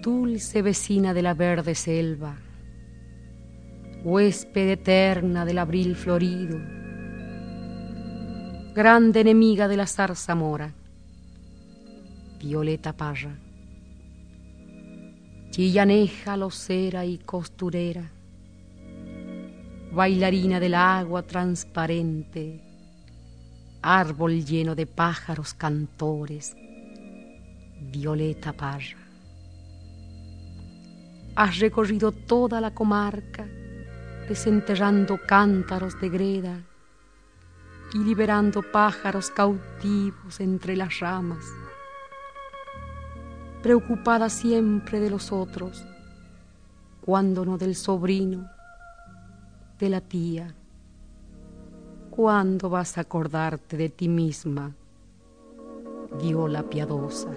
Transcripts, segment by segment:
Dulce vecina de la verde selva, huésped eterna del abril florido, grande enemiga de la zarzamora, Violeta Parra. Chillaneja, locera y costurera, bailarina del agua transparente, árbol lleno de pájaros cantores, Violeta Parra. Has recorrido toda la comarca, desenterrando cántaros de greda y liberando pájaros cautivos entre las ramas, preocupada siempre de los otros, cuando no del sobrino, de la tía. ¿Cuándo vas a acordarte de ti misma, Viola piadosa?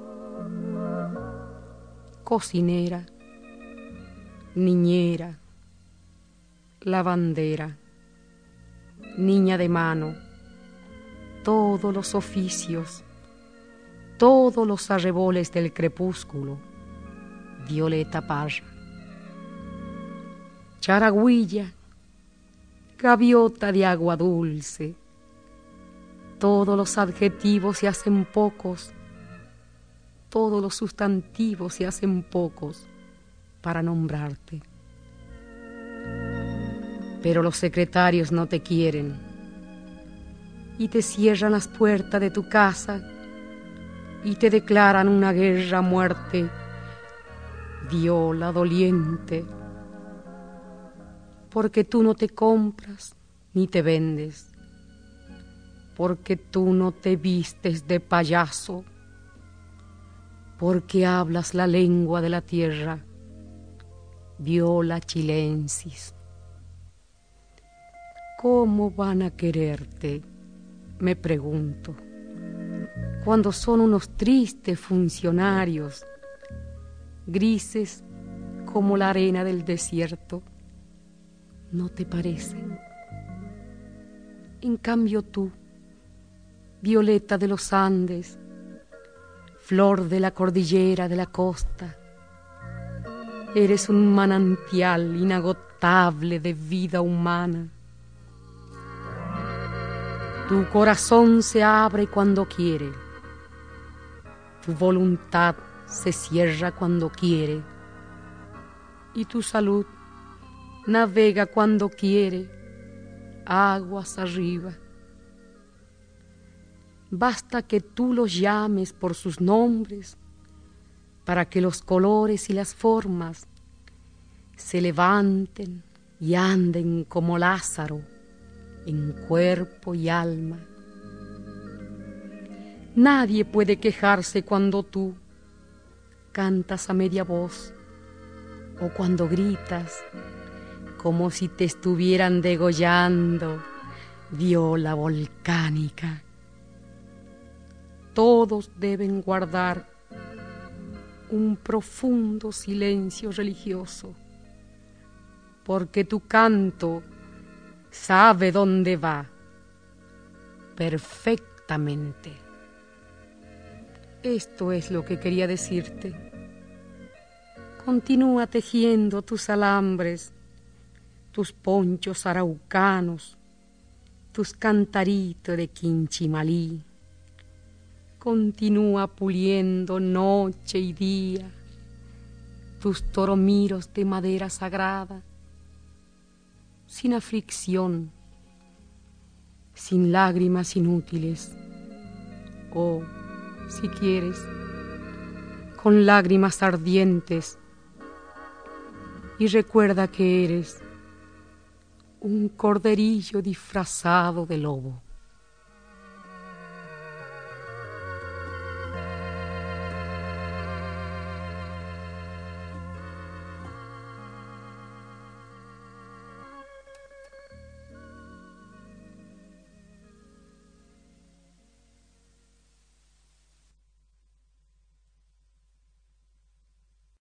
Cocinera, niñera, lavandera, niña de mano, todos los oficios, todos los arreboles del crepúsculo, Violeta Parra. Charagüilla, gaviota de agua dulce, todos los adjetivos se hacen pocos, todos los sustantivos se hacen pocos para nombrarte. Pero los secretarios no te quieren y te cierran las puertas de tu casa y te declaran una guerra a muerte, Viola doliente, porque tú no te compras ni te vendes, porque tú no te vistes de payaso, porque hablas la lengua de la tierra, Viola chilensis. ¿Cómo van a quererte?, me pregunto, cuando son unos tristes funcionarios, grises como la arena del desierto. ¿No te parece? En cambio tú, Violeta de los Andes, flor de la cordillera de la costa, eres un manantial inagotable de vida humana. Tu corazón se abre cuando quiere, tu voluntad se cierra cuando quiere, y tu salud navega cuando quiere, aguas arriba. Basta que tú los llames por sus nombres para que los colores y las formas se levanten y anden como Lázaro en cuerpo y alma. Nadie puede quejarse cuando tú cantas a media voz o cuando gritas como si te estuvieran degollando, Viola volcánica. Todos deben guardar un profundo silencio religioso, porque tu canto sabe dónde va perfectamente. Esto es lo que quería decirte. Continúa tejiendo tus alambres, tus ponchos araucanos, tus cantaritos de Quinchimalí. Continúa puliendo noche y día tus toromiros de madera sagrada, sin aflicción, sin lágrimas inútiles, o, si quieres, con lágrimas ardientes. Y recuerda que eres un corderillo disfrazado de lobo.